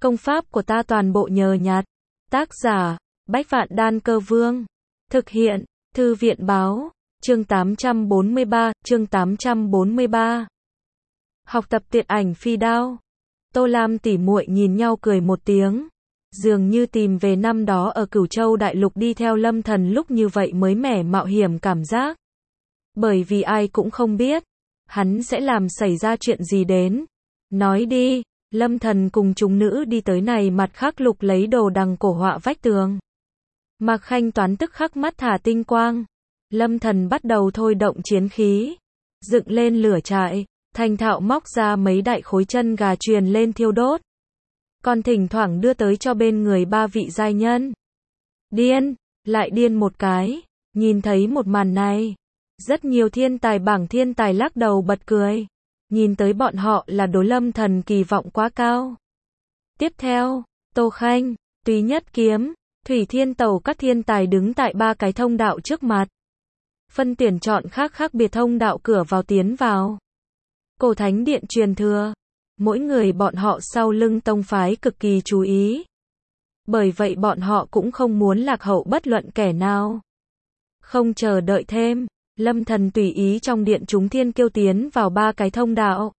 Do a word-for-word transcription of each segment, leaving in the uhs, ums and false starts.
Công pháp của ta toàn bộ nhờ nhặt. Tác giả, Bách Vạn Đan Cơ Vương. Thực hiện, Thư viện Báo. Chương tám trăm bốn mươi ba, chương tám trăm bốn mươi ba. Học tập tiện ảnh phi đao. Tô Lam tỉ muội nhìn nhau cười một tiếng. Dường như tìm về năm đó ở Cửu Châu Đại Lục đi theo Lâm Thần lúc như vậy mới mẻ mạo hiểm cảm giác. Bởi vì ai cũng không biết, hắn sẽ làm xảy ra chuyện gì đến. Nói đi, Lâm Thần cùng chúng nữ đi tới này mặt khắc lục lấy đồ đằng cổ họa vách tường. Mạc Khanh Toán tức khắc mắt thả tinh quang. Lâm Thần bắt đầu thôi động chiến khí. Dựng lên lửa trại, thành thạo móc ra mấy đại khối chân gà truyền lên thiêu đốt. Còn thỉnh thoảng đưa tới cho bên người ba vị giai nhân. Điên, lại điên một cái, nhìn thấy một màn này. Rất nhiều thiên tài bảng thiên tài lắc đầu bật cười. Nhìn tới bọn họ là đối Lâm Thần kỳ vọng quá cao. Tiếp theo, Tô Khanh, Túy Nhất Kiếm, Thủy Thiên Tẩu các thiên tài đứng tại ba cái thông đạo trước mặt. Phân tuyển chọn khác khác biệt thông đạo cửa vào tiến vào. Cổ Thánh Điện truyền thừa. Mỗi người bọn họ sau lưng tông phái cực kỳ chú ý. Bởi vậy bọn họ cũng không muốn lạc hậu bất luận kẻ nào. Không chờ đợi thêm, Lâm Thần tùy ý trong điện chúng thiên kiêu tiến vào ba cái thông đạo.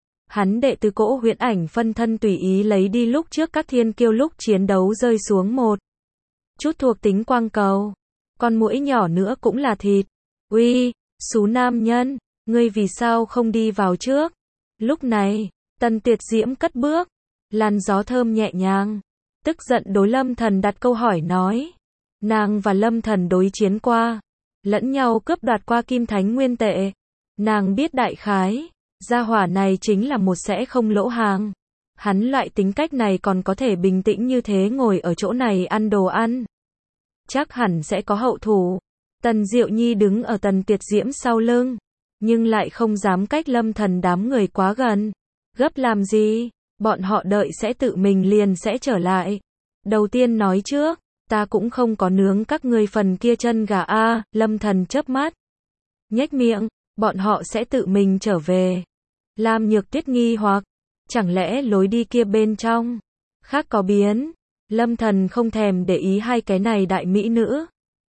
Hắn đệ tứ cỗ huyễn ảnh phân thân tùy ý lấy đi lúc trước các thiên kiêu lúc chiến đấu rơi xuống một chút thuộc tính quang cầu. Con muỗi nhỏ nữa cũng là thịt. Uy, xú nam nhân, ngươi vì sao không đi vào trước? Lúc này, Tần Tiệt Diễm cất bước, làn gió thơm nhẹ nhàng. Tức giận đối Lâm Thần đặt câu hỏi nói. Nàng và Lâm Thần đối chiến qua, lẫn nhau cướp đoạt qua kim thánh nguyên tệ. Nàng biết đại khái, gia hỏa này chính là một sẽ không lỗ hàng. Hắn loại tính cách này còn có thể bình tĩnh như thế ngồi ở chỗ này ăn đồ ăn. Chắc hẳn sẽ có hậu thủ. Tần Diệu Nhi đứng ở Tần Tiệt Diễm sau lưng, nhưng lại không dám cách Lâm Thần đám người quá gần. Gấp làm gì? Bọn họ đợi sẽ tự mình liền sẽ trở lại. Đầu tiên nói trước, ta cũng không có nướng các ngươi phần kia chân gà a. À, Lâm Thần chớp mắt, nhếch miệng, bọn họ sẽ tự mình trở về. Lam Nhược Tuyết nghi hoặc, chẳng lẽ lối đi kia bên trong khác có biến? Lâm Thần không thèm để ý hai cái này đại mỹ nữ.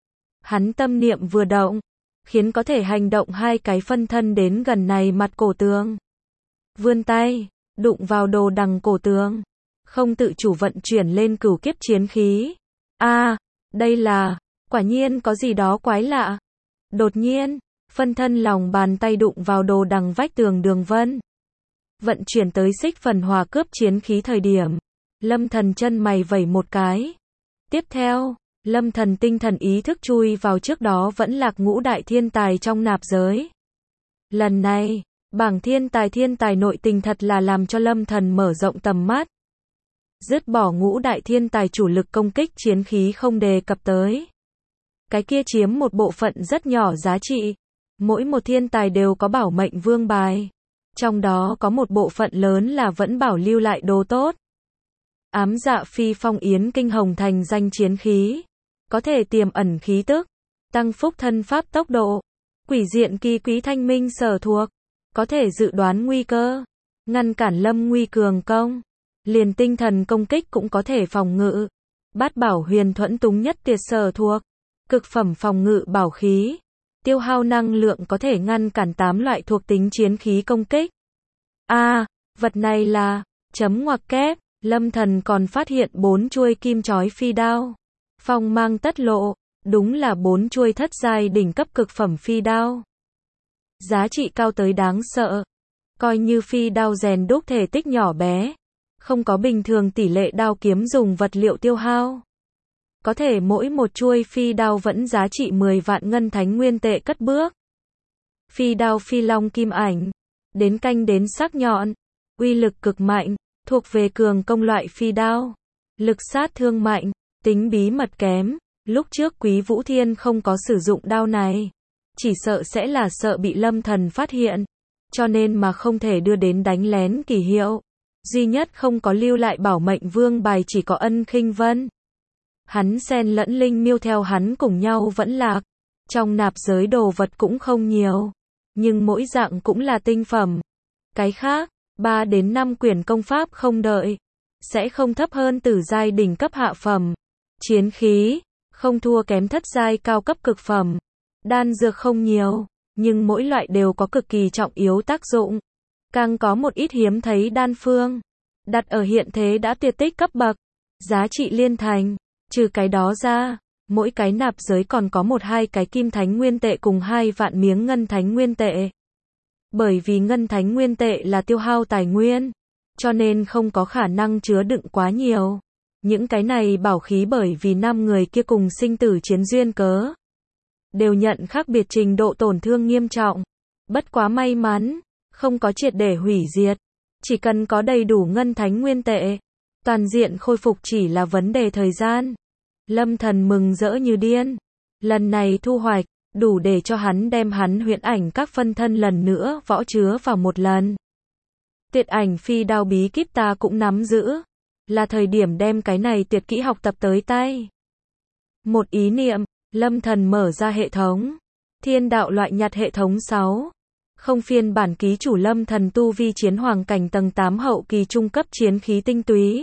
Hắn tâm niệm vừa động, khiến có thể hành động hai cái phân thân đến gần này mặt cổ tường. Vươn tay, đụng vào đồ đằng cổ tường, không tự chủ vận chuyển lên cửu kiếp chiến khí. A, à, đây là, quả nhiên có gì đó quái lạ. Đột nhiên, phân thân lòng bàn tay đụng vào đồ đằng vách tường đường vân. Vận chuyển tới xích phần hòa cướp chiến khí thời điểm, Lâm Thần chân mày vẩy một cái. Tiếp theo, Lâm Thần tinh thần ý thức chui vào trước đó vẫn lạc ngũ đại thiên tài trong nạp giới. Lần này, bảng thiên tài thiên tài nội tình thật là làm cho Lâm Thần mở rộng tầm mắt. Dứt bỏ ngũ đại thiên tài chủ lực công kích chiến khí không đề cập tới. Cái kia chiếm một bộ phận rất nhỏ giá trị. Mỗi một thiên tài đều có bảo mệnh vương bài. Trong đó có một bộ phận lớn là vẫn bảo lưu lại đồ tốt. Ám dạ phi phong yến kinh hồng thành danh chiến khí. Có thể tiềm ẩn khí tức. Tăng phúc thân pháp tốc độ. Quỷ diện kỳ quý thanh minh sở thuộc. Có thể dự đoán nguy cơ. Ngăn cản lâm nguy cường công. Liền tinh thần công kích cũng có thể phòng ngự. Bát bảo huyền thuẫn túng nhất tiệt sở thuộc. Cực phẩm phòng ngự bảo khí. Tiêu hao năng lượng có thể ngăn cản tám loại thuộc tính chiến khí công kích. A, à, vật này là, chấm ngoặc kép, Lâm Thần còn phát hiện bốn chuôi kim chói phi đao. Phong mang tất lộ, đúng là bốn chuôi thất giai đỉnh cấp cực phẩm phi đao. Giá trị cao tới đáng sợ. Coi như phi đao rèn đúc thể tích nhỏ bé. Không có bình thường tỷ lệ đao kiếm dùng vật liệu tiêu hao. Có thể mỗi một chuôi phi đao vẫn giá trị mười vạn ngân thánh nguyên tệ cất bước. Phi đao phi long kim ảnh. Đến canh đến sắc nhọn. Uy lực cực mạnh. Thuộc về cường công loại phi đao. Lực sát thương mạnh. Tính bí mật kém. Lúc trước Quý Vũ Thiên không có sử dụng đao này. Chỉ sợ sẽ là sợ bị Lâm Thần phát hiện. Cho nên mà không thể đưa đến đánh lén kỳ hiệu. Duy nhất không có lưu lại bảo mệnh vương bài chỉ có Ân Khinh Vân. Hắn xen lẫn linh miêu theo hắn cùng nhau vẫn lạc. Trong nạp giới đồ vật cũng không nhiều. Nhưng mỗi dạng cũng là tinh phẩm. Cái khác, ba đến năm quyển công pháp không đợi. sẽ không thấp hơn tử giai đỉnh cấp hạ phẩm. Chiến khí, không thua kém thất giai cao cấp cực phẩm. Đan dược không nhiều, nhưng mỗi loại đều có cực kỳ trọng yếu tác dụng. Càng có một ít hiếm thấy đan phương, đặt ở hiện thế đã tuyệt tích cấp bậc, giá trị liên thành. Trừ cái đó ra, mỗi cái nạp giới còn có một hai cái kim thánh nguyên tệ cùng hai vạn miếng ngân thánh nguyên tệ. Bởi vì ngân thánh nguyên tệ là tiêu hao tài nguyên, cho nên không có khả năng chứa đựng quá nhiều. Những cái này bảo khí bởi vì năm người kia cùng sinh tử chiến duyên cớ, đều nhận khác biệt trình độ tổn thương nghiêm trọng. Bất quá may mắn, không có triệt để hủy diệt. Chỉ cần có đầy đủ ngân thánh nguyên tệ, toàn diện khôi phục chỉ là vấn đề thời gian. Lâm Thần mừng rỡ như điên. Lần này thu hoạch, đủ để cho hắn đem hắn huyễn ảnh các phân thân lần nữa võ chứa vào một lần. Tuyệt ảnh phi đao bí kíp ta cũng nắm giữ. Là thời điểm đem cái này tuyệt kỹ học tập tới tay. Một ý niệm, Lâm Thần mở ra hệ thống. Thiên đạo loại nhặt hệ thống sáu. Không phiên bản ký chủ Lâm Thần tu vi chiến hoàng cảnh tầng tám hậu kỳ trung cấp chiến khí tinh túy.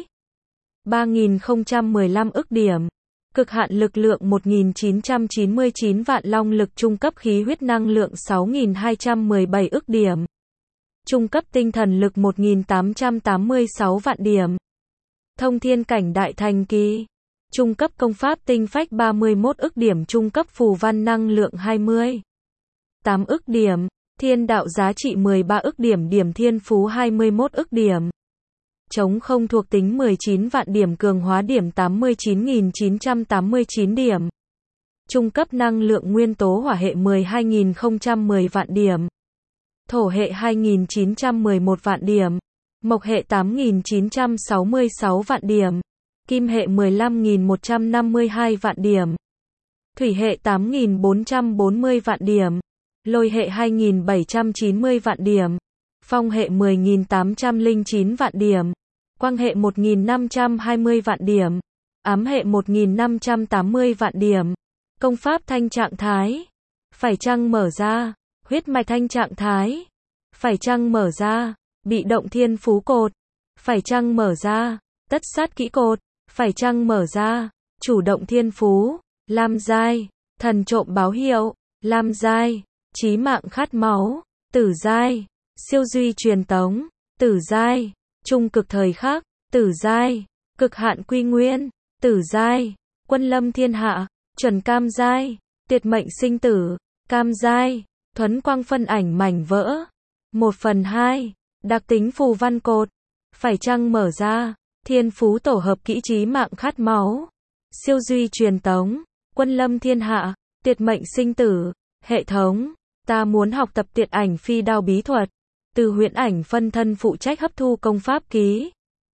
ba nghìn không trăm mười lăm ức điểm. Cực hạn lực lượng một nghìn chín trăm chín mươi chín vạn long lực trung cấp khí huyết năng lượng sáu nghìn hai trăm mười bảy ức điểm. Trung cấp tinh thần lực một nghìn tám trăm tám mươi sáu vạn điểm. Thông thiên cảnh đại thành kỳ. Trung cấp công pháp tinh phách ba mươi mốt ức điểm. Trung cấp phù văn năng lượng hai mươi tám ức điểm. Thiên đạo giá trị mười ba ức điểm. Điểm thiên phú hai mươi mốt ức điểm. Chống không thuộc tính mười chín vạn điểm. Cường hóa điểm tám mươi chín nghìn chín trăm tám mươi chín điểm. Trung cấp năng lượng nguyên tố hỏa hệ mười hai nghìn không trăm mười vạn điểm. Thổ hệ hai nghìn chín trăm mười một vạn điểm. Mộc hệ tám nghìn chín trăm sáu mươi sáu vạn điểm. Kim hệ mười lăm nghìn một trăm năm mươi hai vạn điểm. Thủy hệ tám nghìn bốn trăm bốn mươi vạn điểm. Lôi hệ hai nghìn bảy trăm chín mươi vạn điểm. Phong hệ mười nghìn tám trăm lẻ chín vạn điểm. Quang hệ một nghìn năm trăm hai mươi vạn điểm. Ám hệ một nghìn năm trăm tám mươi vạn điểm. Công pháp thanh trạng thái. Phải chăng mở ra. Huyết mạch thanh trạng thái. Phải chăng mở ra. Bị động thiên phú cột. Phải chăng mở ra. Tất sát kỹ cột. Phải chăng mở ra. Chủ động thiên phú. Lam giai. Thần trộm báo hiệu. Lam giai. Chí mạng khát máu. Tử giai. Siêu duy truyền tống. Tử giai. Trung cực thời khắc. Tử giai. Cực hạn quy nguyên. Tử giai. Quân lâm thiên hạ. Chuẩn cam giai. Tuyệt mệnh sinh tử. Cam giai. Thuấn quang phân ảnh mảnh vỡ. một phần hai. Đặc tính phù văn cột. Phải chăng mở ra. Thiên phú tổ hợp kỹ chí mạng khát máu. Siêu duy truyền tống. Quân lâm thiên hạ. Tuyệt mệnh sinh tử. Hệ thống. Ta muốn học tập tuyệt ảnh phi đao bí thuật. Từ huyễn ảnh phân thân phụ trách hấp thu công pháp ký.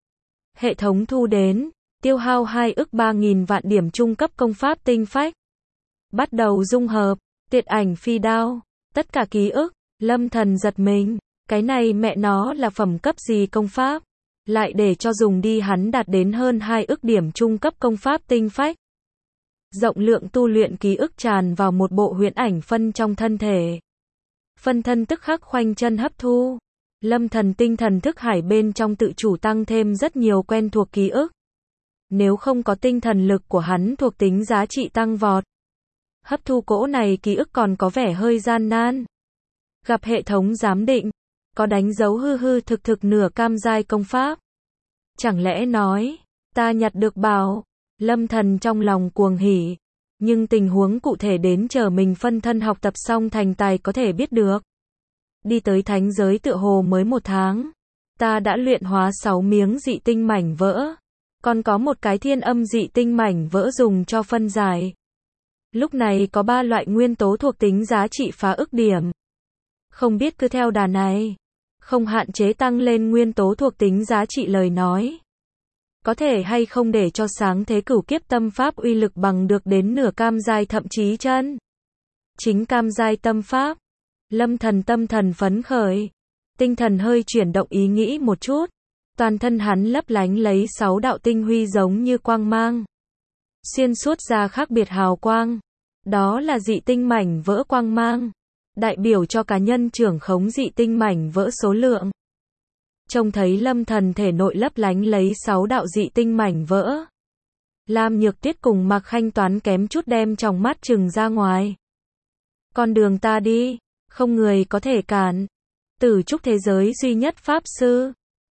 Hệ thống thu đến. Tiêu hao hai ức ba nghìn vạn điểm trung cấp công pháp tinh phách. Bắt đầu dung hợp. Tuyệt ảnh phi đao. Tất cả ký ức. Lâm Thần giật mình. Cái này mẹ nó là phẩm cấp gì công pháp? Lại để cho dùng đi hắn đạt đến hơn hai ức điểm trung cấp công pháp tinh phách. Rộng lượng tu luyện ký ức tràn vào một bộ huyễn ảnh phân trong thân thể. Phân thân tức khắc khoanh chân hấp thu. Lâm Thần tinh thần thức hải bên trong tự chủ tăng thêm rất nhiều quen thuộc ký ức. Nếu không có tinh thần lực của hắn thuộc tính giá trị tăng vọt, hấp thu cỗ này ký ức còn có vẻ hơi gian nan. Gặp hệ thống giám định, có đánh dấu hư hư thực thực nửa cam giai công pháp. Chẳng lẽ nói, ta nhặt được bảo. Lâm Thần trong lòng cuồng hỉ. Nhưng tình huống cụ thể đến chờ mình phân thân học tập xong thành tài có thể biết được. Đi tới thánh giới tựa hồ mới một tháng. Ta đã luyện hóa sáu miếng dị tinh mảnh vỡ. Còn có một cái thiên âm dị tinh mảnh vỡ dùng cho phân giải. Lúc này có ba loại nguyên tố thuộc tính giá trị phá ức điểm. Không biết cứ theo đà này, không hạn chế tăng lên nguyên tố thuộc tính giá trị lời nói. Có thể hay không để cho sáng thế cửu kiếp tâm pháp uy lực bằng được đến nửa cam giai thậm chí chân chính cam giai tâm pháp. Lâm Thần tâm thần phấn khởi. Tinh thần hơi chuyển động ý nghĩ một chút. Toàn thân hắn lấp lánh lấy sáu đạo tinh huy giống như quang mang. Xuyên suốt ra khác biệt hào quang. Đó là dị tinh mảnh vỡ quang mang. Đại biểu cho cá nhân trưởng khống dị tinh mảnh vỡ số lượng. Trông thấy Lâm Thần thể nội lấp lánh lấy sáu đạo dị tinh mảnh vỡ. Lam Nhược Tuyết cùng Mạc Khanh Toán kém chút đem tròng mắt trừng ra ngoài. Con đường ta đi, không người có thể cản. Tử trúc thế giới duy nhất pháp sư.